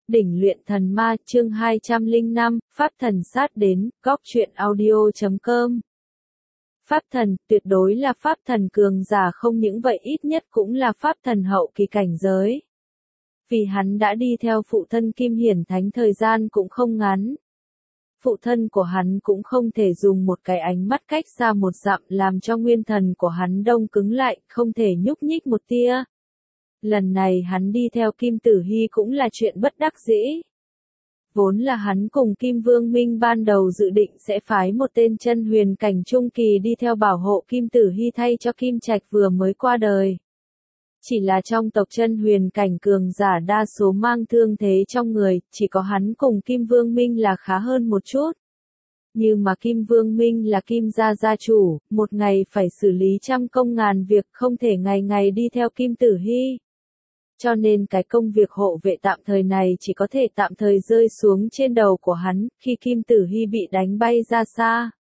Đỉnh luyện thần ma chương 205, Pháp thần sát đến, góc truyện audio.com. Pháp thần, tuyệt đối là Pháp thần cường giả, không những vậy ít nhất cũng là Pháp thần hậu kỳ cảnh giới. Vì hắn đã đi theo phụ thân Kim Hiển Thánh thời gian cũng không ngắn. Phụ thân của hắn cũng không thể dùng một cái ánh mắt cách xa một dặm làm cho nguyên thần của hắn đông cứng lại, không thể nhúc nhích một tia. Lần này hắn đi theo Kim Tử Hy cũng là chuyện bất đắc dĩ. Vốn là hắn cùng Kim Vương Minh ban đầu dự định sẽ phái một tên chân huyền cảnh trung kỳ đi theo bảo hộ Kim Tử Hy thay cho Kim Trạch vừa mới qua đời. Chỉ là trong tộc chân huyền cảnh cường giả đa số mang thương thế trong người, chỉ có hắn cùng Kim Vương Minh là khá hơn một chút. Nhưng mà Kim Vương Minh là Kim gia gia chủ, một ngày phải xử lý trăm công ngàn việc, không thể ngày ngày đi theo Kim Tử Hy. Cho nên cái công việc hộ vệ tạm thời này chỉ có thể tạm thời rơi xuống trên đầu của hắn, khi Kim Tử Hy bị đánh bay ra xa.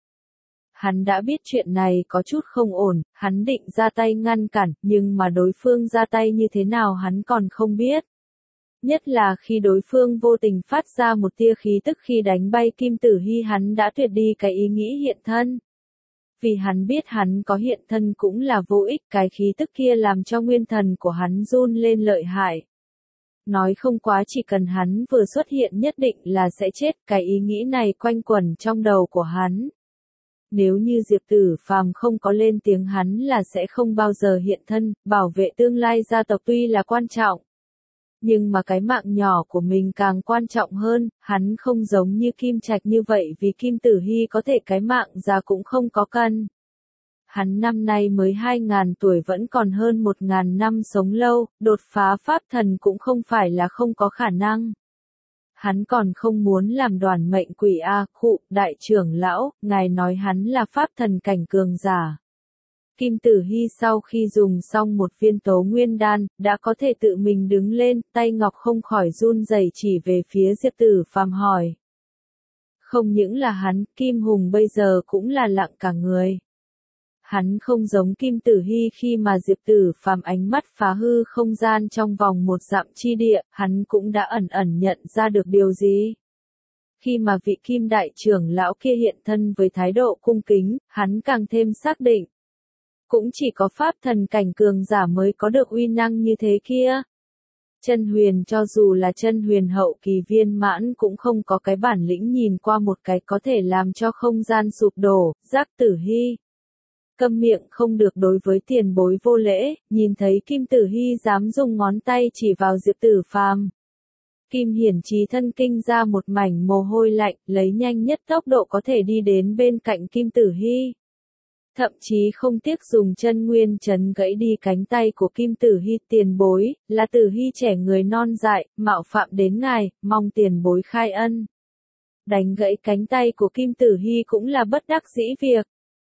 Hắn đã biết chuyện này có chút không ổn, hắn định ra tay ngăn cản, nhưng mà đối phương ra tay như thế nào hắn còn không biết. Nhất là khi đối phương vô tình phát ra một tia khí tức khi đánh bay Kim Tử Hy, hắn đã tuyệt đi cái ý nghĩ hiện thân. Vì hắn biết hắn có hiện thân cũng là vô ích, cái khí tức kia làm cho nguyên thần của hắn run lên lợi hại. Nói không quá, chỉ cần hắn vừa xuất hiện nhất định là sẽ chết, cái ý nghĩ này quanh quẩn trong đầu của hắn. Nếu như Diệp Tử Phàm không có lên tiếng hắn là sẽ không bao giờ hiện thân, bảo vệ tương lai gia tộc tuy là quan trọng. Nhưng mà cái mạng nhỏ của mình càng quan trọng hơn, hắn không giống như Kim Trạch như vậy vì Kim Tử Hy có thể cái mạng già cũng không có cân. Hắn năm nay mới 2.000 tuổi vẫn còn hơn 1.000 năm sống lâu, đột phá Pháp thần cũng không phải là không có khả năng. Hắn còn không muốn làm đoàn mệnh quỷ khụ, đại trưởng lão, ngài nói hắn là Pháp thần cảnh cường giả. Kim Tử Hy sau khi dùng xong một viên tố nguyên đan, đã có thể tự mình đứng lên, tay ngọc không khỏi run rẩy chỉ về phía Diệp Tử Phàm hỏi. Không những là hắn, Kim Hùng bây giờ cũng là lặng cả người. Hắn không giống Kim Tử Hy khi mà Diệp Tử Phàm ánh mắt phá hư không gian trong vòng một dặm chi địa, hắn cũng đã ẩn ẩn nhận ra được điều gì. Khi mà vị Kim đại trưởng lão kia hiện thân với thái độ cung kính, hắn càng thêm xác định. Cũng chỉ có Pháp thần cảnh cường giả mới có được uy năng như thế kia. Chân huyền cho dù là chân huyền hậu kỳ viên mãn cũng không có cái bản lĩnh nhìn qua một cái có thể làm cho không gian sụp đổ, Giác Tử Hy. Câm miệng, không được đối với tiền bối vô lễ, nhìn thấy Kim Tử Hy dám dùng ngón tay chỉ vào Diệp Tử Phàm. Kim Hiển Chí thân kinh ra một mảnh mồ hôi lạnh, lấy nhanh nhất tốc độ có thể đi đến bên cạnh Kim Tử Hy. Thậm chí không tiếc dùng chân nguyên chấn gãy đi cánh tay của Kim Tử Hy. Tiền bối, là Tử Hy trẻ người non dại, mạo phạm đến ngài, mong tiền bối khai ân. Đánh gãy cánh tay của Kim Tử Hy cũng là bất đắc dĩ việc.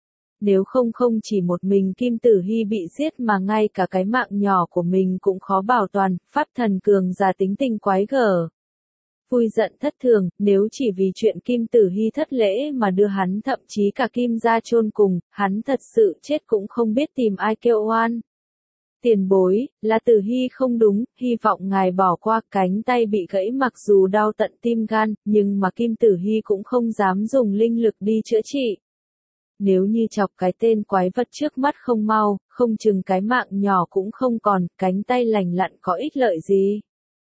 Nếu không chỉ một mình Kim Tử Hy bị giết mà ngay cả cái mạng nhỏ của mình cũng khó bảo toàn, Pháp thần cường giả tính tình quái gở. Vui giận thất thường, nếu chỉ vì chuyện Kim Tử Hy thất lễ mà đưa hắn thậm chí cả Kim gia chôn cùng, hắn thật sự chết cũng không biết tìm ai kêu oan. Tiền bối, là Tử Hy không đúng, hy vọng ngài bỏ qua, cánh tay bị gãy mặc dù đau tận tim gan, nhưng mà Kim Tử Hy cũng không dám dùng linh lực đi chữa trị. Nếu như chọc cái tên quái vật trước mắt không mau, không chừng cái mạng nhỏ cũng không còn, cánh tay lành lặn có ích lợi gì.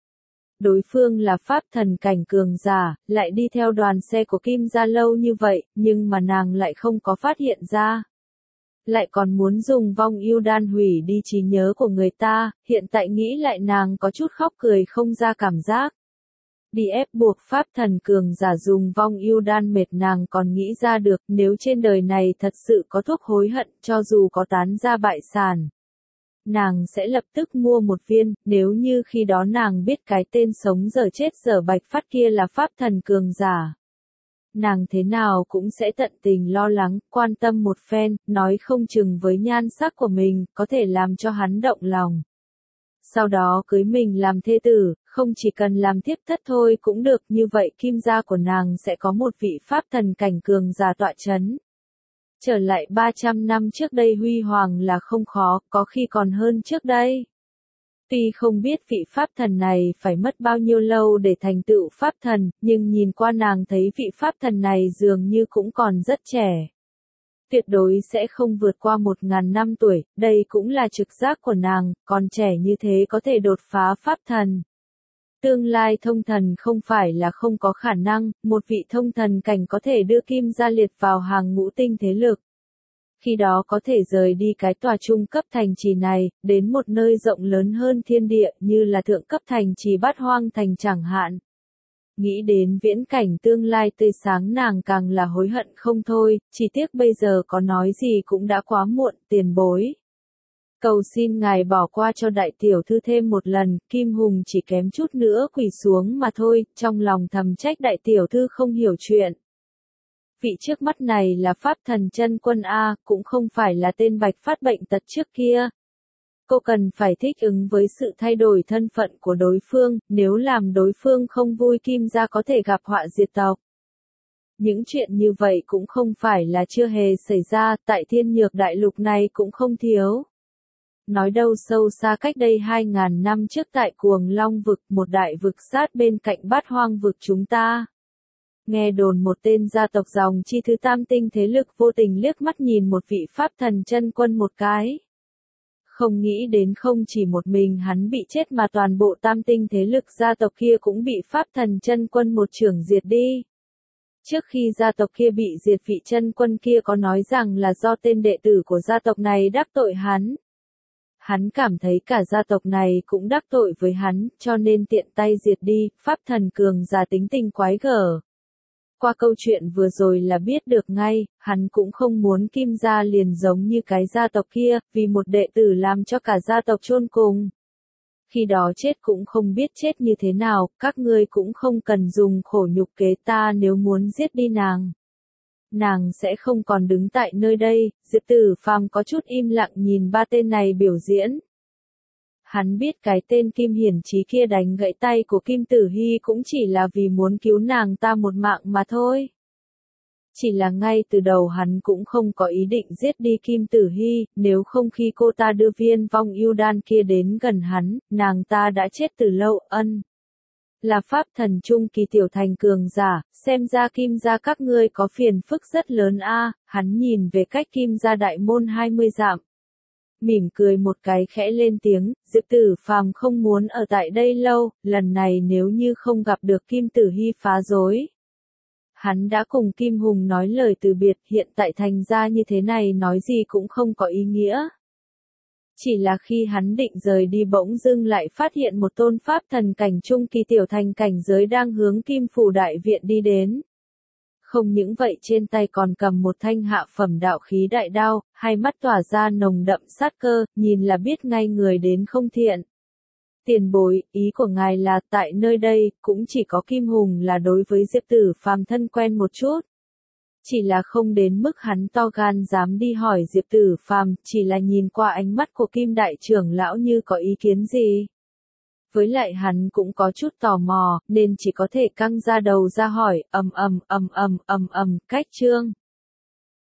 Đối phương là Pháp thần cảnh cường giả, lại đi theo đoàn xe của Kim gia lâu như vậy, nhưng mà nàng lại không có phát hiện ra. Lại còn muốn dùng vong yêu đan hủy đi trí nhớ của người ta, hiện tại nghĩ lại nàng có chút khóc cười không ra cảm giác. Đi ép buộc Pháp thần cường giả dùng vong yêu đan mệt nàng còn nghĩ ra được, nếu trên đời này thật sự có thuốc hối hận, cho dù có tán ra bại sản. Nàng sẽ lập tức mua một viên, nếu như khi đó nàng biết cái tên sống dở chết dở bạch phát kia là Pháp thần cường giả. Nàng thế nào cũng sẽ tận tình lo lắng, quan tâm một phen, nói không chừng với nhan sắc của mình, có thể làm cho hắn động lòng. Sau đó cưới mình làm thê tử, không chỉ cần làm thiếp thất thôi cũng được, như vậy Kim gia của nàng sẽ có một vị Pháp thần cảnh cường giả tọa chấn. Trở lại 300 năm trước đây huy hoàng là không khó, có khi còn hơn trước đây. Tuy không biết vị pháp thần này phải mất bao nhiêu lâu để thành tựu pháp thần, nhưng nhìn qua nàng thấy vị pháp thần này dường như cũng còn rất trẻ. Tuyệt đối sẽ không vượt qua 1000 năm tuổi, đây cũng là trực giác của nàng, còn trẻ như thế có thể đột phá pháp thần. Tương lai thông thần không phải là không có khả năng, một vị thông thần cảnh có thể đưa Kim Gia liệt vào hàng ngũ tinh thế lực. Khi đó có thể rời đi cái tòa trung cấp thành trì này, đến một nơi rộng lớn hơn thiên địa như là thượng cấp thành trì Bát Hoang thành chẳng hạn. Nghĩ đến viễn cảnh tương lai tươi sáng nàng càng là hối hận không thôi, chỉ tiếc bây giờ có nói gì cũng đã quá muộn, tiền bối. Cầu xin ngài bỏ qua cho đại tiểu thư thêm một lần, Kim Hùng chỉ kém chút nữa quỳ xuống mà thôi, trong lòng thầm trách đại tiểu thư không hiểu chuyện. Vị trước mắt này là pháp thần chân quân A, cũng không phải là tên bạch phát bệnh tật trước kia. Cô cần phải thích ứng với sự thay đổi thân phận của đối phương, nếu làm đối phương không vui Kim Gia có thể gặp họa diệt tộc. Những chuyện như vậy cũng không phải là chưa hề xảy ra, tại thiên nhược đại lục này cũng không thiếu. Nói đâu sâu xa cách đây 2000 năm trước tại Cuồng Long vực, một đại vực sát bên cạnh Bát Hoang vực chúng ta. Nghe đồn một tên gia tộc dòng chi thứ tam tinh thế lực vô tình liếc mắt nhìn một vị pháp thần chân quân một cái. Không nghĩ đến không chỉ một mình hắn bị chết mà toàn bộ tam tinh thế lực gia tộc kia cũng bị pháp thần chân quân một chưởng diệt đi. Trước khi gia tộc kia bị diệt vị chân quân kia có nói rằng là do tên đệ tử của gia tộc này đắc tội hắn. Hắn cảm thấy cả gia tộc này cũng đắc tội với hắn, cho nên tiện tay diệt đi, pháp thần cường giả tính tình quái gở. Qua câu chuyện vừa rồi là biết được ngay, hắn cũng không muốn Kim Gia liền giống như cái gia tộc kia, vì một đệ tử làm cho cả gia tộc chôn cùng. Khi đó chết cũng không biết chết như thế nào, các ngươi cũng không cần dùng khổ nhục kế ta nếu muốn giết đi nàng. Nàng sẽ không còn đứng tại nơi đây, Diệp Tử Phàm có chút im lặng nhìn ba tên này biểu diễn. Hắn biết cái tên Kim Hiển Chí kia đánh gãy tay của Kim Tử Hy cũng chỉ là vì muốn cứu nàng ta một mạng mà thôi. Chỉ là ngay từ đầu hắn cũng không có ý định giết đi Kim Tử Hy, nếu không khi cô ta đưa viên vong yêu đan kia đến gần hắn, nàng ta đã chết từ lâu. Là pháp thần trung kỳ tiểu thành cường giả, xem ra Kim Gia các ngươi có phiền phức rất lớn a. Hắn nhìn về cách Kim Gia đại môn 20 dặm. Mỉm cười một cái khẽ lên tiếng, Diệp Tử Phàm không muốn ở tại đây lâu, lần này nếu như không gặp được Kim Tử Hy phá rối. Hắn đã cùng Kim Hùng nói lời từ biệt, hiện tại thành ra như thế này nói gì cũng không có ý nghĩa. Chỉ là khi hắn định rời đi bỗng dưng lại phát hiện một tôn pháp thần cảnh trung kỳ tiểu thành cảnh giới đang hướng Kim Phủ Đại Viện đi đến. Không những vậy trên tay còn cầm một thanh hạ phẩm đạo khí đại đao, hai mắt tỏa ra nồng đậm sát cơ, nhìn là biết ngay người đến không thiện. Tiền bối, ý của ngài là tại nơi đây, cũng chỉ có Kim Hùng là đối với Diệp Tử Phàm thân quen một chút. Chỉ là không đến mức hắn to gan dám đi hỏi Diệp Tử Phàm, chỉ là nhìn qua ánh mắt của Kim Đại trưởng lão như có ý kiến gì. Với lại hắn cũng có chút tò mò, nên chỉ có thể căng ra đầu ra hỏi, cách chương.